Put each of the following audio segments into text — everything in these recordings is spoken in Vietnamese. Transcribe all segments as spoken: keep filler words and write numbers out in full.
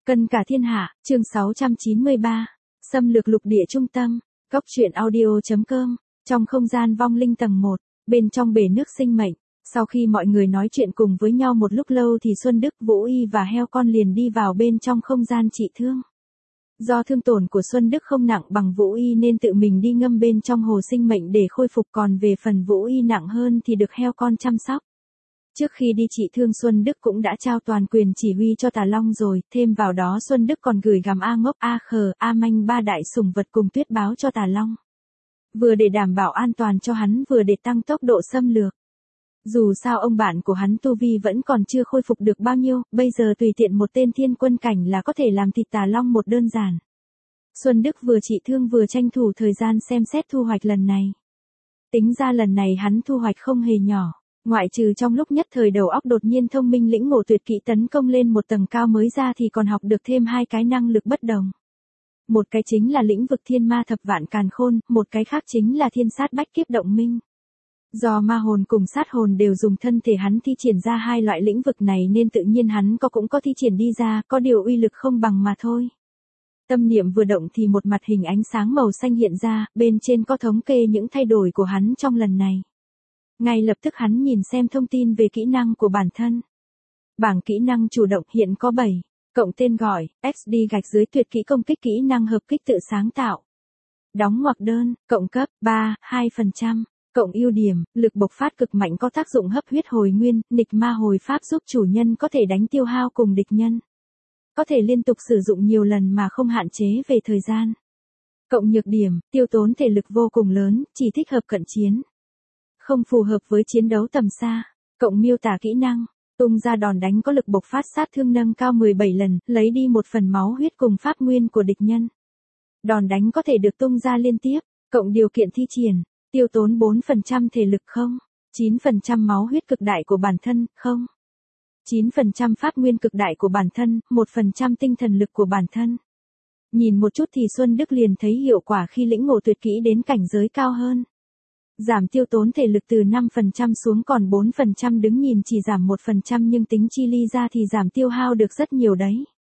Cân cả thiên hạ, chương sáu trăm chín mươi ba. Xâm lược lục địa trung tâm. Góc truyện audio.com. Trong không gian vong linh tầng một, bên trong bể nước sinh mệnh, sau khi mọi người nói chuyện cùng với nhau một lúc lâu thì Xuân Đức, Vũ Y và heo con liền đi vào bên trong không gian trị thương. Do thương tổn của Xuân Đức không nặng bằng Vũ Y nên tự mình đi ngâm bên trong hồ sinh mệnh để khôi phục, còn về phần Vũ Y nặng hơn thì được heo con chăm sóc. Trước khi đi trị thương Xuân Đức cũng đã trao toàn quyền chỉ huy cho Tà Long rồi, thêm vào đó Xuân Đức còn gửi gắm A Ngốc, A Khờ, A Manh ba đại sủng vật cùng tuyết báo cho Tà Long. Vừa để đảm bảo an toàn cho hắn vừa để tăng tốc độ xâm lược. Dù sao ông bạn của hắn tu vi vẫn còn chưa khôi phục được bao nhiêu, bây giờ tùy tiện một tên thiên quân cảnh là có thể làm thịt Tà Long một đơn giản. Xuân Đức vừa trị thương vừa tranh thủ thời gian xem xét thu hoạch lần này. Tính ra lần này hắn thu hoạch không hề nhỏ. Ngoại trừ trong lúc nhất thời đầu óc đột nhiên thông minh lĩnh ngộ tuyệt kỹ tấn công lên một tầng cao mới ra thì còn học được thêm hai cái năng lực bất đồng. Một cái chính là lĩnh vực thiên ma thập vạn càn khôn, một cái khác chính là thiên sát bách kiếp động minh. Do ma hồn cùng sát hồn đều dùng thân thể hắn thi triển ra hai loại lĩnh vực này nên tự nhiên hắn có cũng có thi triển đi ra, có điều uy lực không bằng mà thôi. Tâm niệm vừa động thì một mặt hình ánh sáng màu xanh hiện ra, bên trên có thống kê những thay đổi của hắn trong lần này. Ngay lập tức hắn nhìn xem thông tin về kỹ năng của bản thân. Bảng kỹ năng chủ động hiện có bảy, cộng tên gọi, ích đê gạch dưới tuyệt kỹ công kích kỹ năng hợp kích tự sáng tạo. Đóng ngoặc đơn, cộng cấp, ba, hai phần trăm, cộng ưu điểm, lực bộc phát cực mạnh có tác dụng hấp huyết hồi nguyên, nghịch ma hồi pháp giúp chủ nhân có thể đánh tiêu hao cùng địch nhân. Có thể liên tục sử dụng nhiều lần mà không hạn chế về thời gian. Cộng nhược điểm, tiêu tốn thể lực vô cùng lớn, chỉ thích hợp cận chiến. Không phù hợp với chiến đấu tầm xa. Cộng miêu tả kỹ năng, tung ra đòn đánh có lực bộc phát sát thương nâng cao mười bảy lần, lấy đi một phần máu huyết cùng pháp nguyên của địch nhân. Đòn đánh có thể được tung ra liên tiếp. Cộng điều kiện thi triển, tiêu tốn bốn phần trăm thể lực không, chín phần trăm máu huyết cực đại của bản thân, không, chín phần trăm pháp nguyên cực đại của bản thân, một phần trăm tinh thần lực của bản thân. Nhìn một chút thì Xuân Đức liền thấy hiệu quả khi lĩnh ngộ tuyệt kỹ đến cảnh giới cao hơn. Giảm tiêu tốn thể lực từ năm phần trăm xuống còn bốn phần trăm, đứng nhìn chỉ giảm một phần trăm nhưng tính chi ly ra thì giảm tiêu hao được rất nhiều đấy.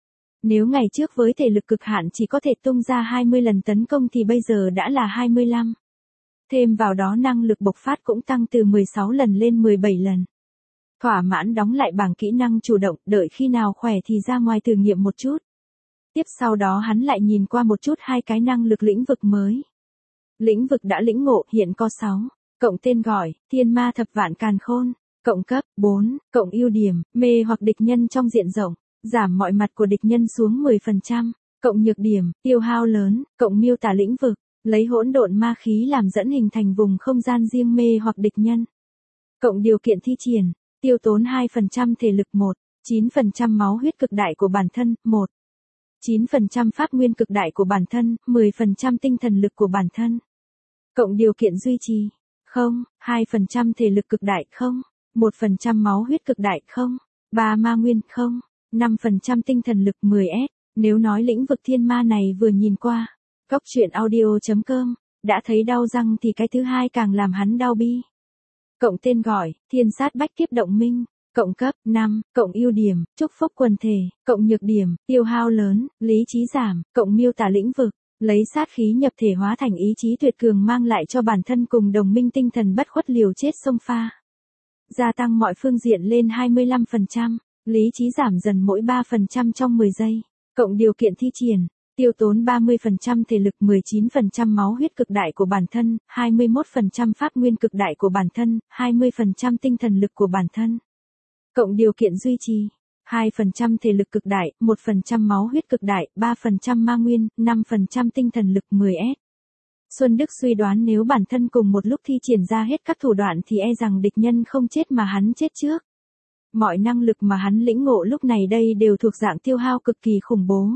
Nếu ngày trước với thể lực cực hạn chỉ có thể tung ra hai mươi lần tấn công thì bây giờ đã là hai mươi lăm. Thêm vào đó năng lực bộc phát cũng tăng từ mười sáu lần lên mười bảy lần. Thỏa mãn đóng lại bảng kỹ năng chủ động, đợi khi nào khỏe thì ra ngoài thử nghiệm một chút. Tiếp sau đó hắn lại nhìn qua một chút hai cái năng lực lĩnh vực mới. Lĩnh vực đã lĩnh ngộ hiện có sáu, cộng tên gọi, thiên ma thập vạn càn khôn, cộng cấp, bốn, cộng ưu điểm, mê hoặc địch nhân trong diện rộng, giảm mọi mặt của địch nhân xuống mười phần trăm, cộng nhược điểm, tiêu hao lớn, cộng miêu tả lĩnh vực, lấy hỗn độn ma khí làm dẫn hình thành vùng không gian riêng mê hoặc địch nhân. Cộng điều kiện thi triển, tiêu tốn hai phần trăm thể lực một, chín phần trăm máu huyết cực đại của bản thân, một, chín phần trăm pháp nguyên cực đại của bản thân, mười phần trăm tinh thần lực của bản thân. Cộng điều kiện duy trì, không, hai phần trăm thể lực cực đại không, một phần trăm máu huyết cực đại không, ba ma nguyên không, năm phần trăm tinh thần lực mười S. Nếu nói lĩnh vực thiên ma này vừa nhìn qua, góc truyện audio.com, đã thấy đau răng thì cái thứ hai càng làm hắn đau bi. Cộng tên gọi, thiên sát bách kiếp động minh, cộng cấp, năm, cộng ưu điểm, chúc phúc quần thể, cộng nhược điểm, tiêu hao lớn, lý trí giảm, cộng miêu tả lĩnh vực, lấy sát khí nhập thể hóa thành ý chí tuyệt cường mang lại cho bản thân cùng đồng minh tinh thần bất khuất liều chết xông pha. Gia tăng mọi phương diện lên hai mươi lăm phần trăm, lý trí giảm dần mỗi ba phần trăm trong mười giây, cộng điều kiện thi triển, tiêu tốn ba mươi phần trăm thể lực, mười chín phần trăm máu huyết cực đại của bản thân, hai mươi mốt phần trăm pháp nguyên cực đại của bản thân, hai mươi phần trăm tinh thần lực của bản thân. Cộng điều kiện duy trì, hai phần trăm thể lực cực đại, một phần trăm máu huyết cực đại, ba phần trăm ma nguyên, năm phần trăm tinh thần lực mười S. Xuân Đức suy đoán nếu bản thân cùng một lúc thi triển ra hết các thủ đoạn thì e rằng địch nhân không chết mà hắn chết trước. Mọi năng lực mà hắn lĩnh ngộ lúc này đây đều thuộc dạng tiêu hao cực kỳ khủng bố.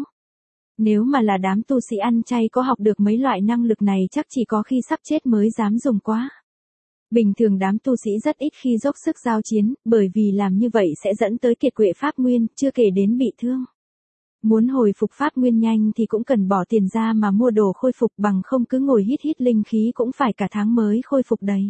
Nếu mà là đám tu sĩ ăn chay có học được mấy loại năng lực này chắc chỉ có khi sắp chết mới dám dùng quá. Bình thường đám tu sĩ rất ít khi dốc sức giao chiến, bởi vì làm như vậy sẽ dẫn tới kiệt quệ pháp nguyên, chưa kể đến bị thương. Muốn hồi phục pháp nguyên nhanh thì cũng cần bỏ tiền ra mà mua đồ khôi phục, bằng không cứ ngồi hít hít linh khí cũng phải cả tháng mới khôi phục đầy.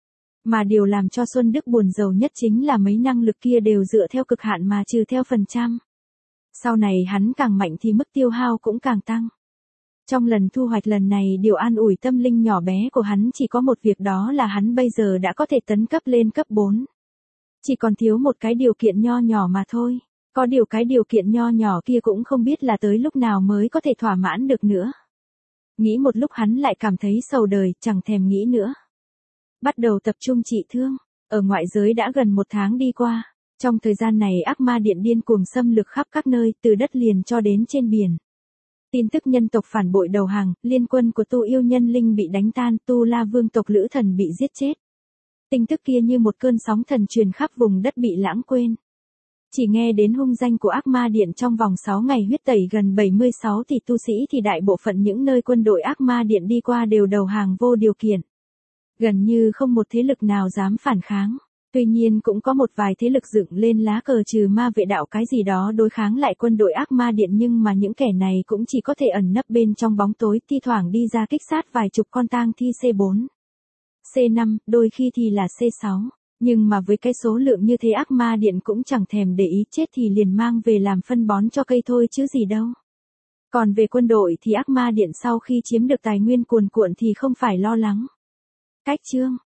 Mà điều làm cho Xuân Đức buồn rầu nhất chính là mấy năng lực kia đều dựa theo cực hạn mà trừ theo phần trăm. Sau này hắn càng mạnh thì mức tiêu hao cũng càng tăng. Trong lần thu hoạch lần này điều an ủi tâm linh nhỏ bé của hắn chỉ có một việc, đó là hắn bây giờ đã có thể tấn cấp lên cấp bốn. Chỉ còn thiếu một cái điều kiện nho nhỏ mà thôi. Có điều cái điều kiện nho nhỏ kia cũng không biết là tới lúc nào mới có thể thỏa mãn được nữa. Nghĩ một lúc hắn lại cảm thấy sầu đời, chẳng thèm nghĩ nữa. Bắt đầu tập trung trị thương. Ở ngoại giới đã gần một tháng đi qua. Trong thời gian này ác ma điện điên cuồng xâm lược khắp các nơi, từ đất liền cho đến trên biển. Tin tức nhân tộc phản bội đầu hàng, liên quân của Tu Yêu Nhân Linh bị đánh tan, Tu La Vương tộc Lữ Thần bị giết chết. Tin tức kia như một cơn sóng thần truyền khắp vùng đất bị lãng quên. Chỉ nghe đến hung danh của ác ma điện trong vòng sáu ngày huyết tẩy gần bảy mươi sáu tỷ tu sĩ thì đại bộ phận những nơi quân đội ác ma điện đi qua đều đầu hàng vô điều kiện. Gần như không một thế lực nào dám phản kháng. Tuy nhiên cũng có một vài thế lực dựng lên lá cờ trừ ma vệ đạo cái gì đó đối kháng lại quân đội ác ma điện, nhưng mà những kẻ này cũng chỉ có thể ẩn nấp bên trong bóng tối, thi thoảng đi ra kích sát vài chục con tang thi C bốn, C năm, đôi khi thì là C sáu. Nhưng mà với cái số lượng như thế ác ma điện cũng chẳng thèm để ý, chết thì liền mang về làm phân bón cho cây thôi chứ gì đâu. Còn về quân đội thì ác ma điện sau khi chiếm được tài nguyên cuồn cuộn thì không phải lo lắng. Cách chương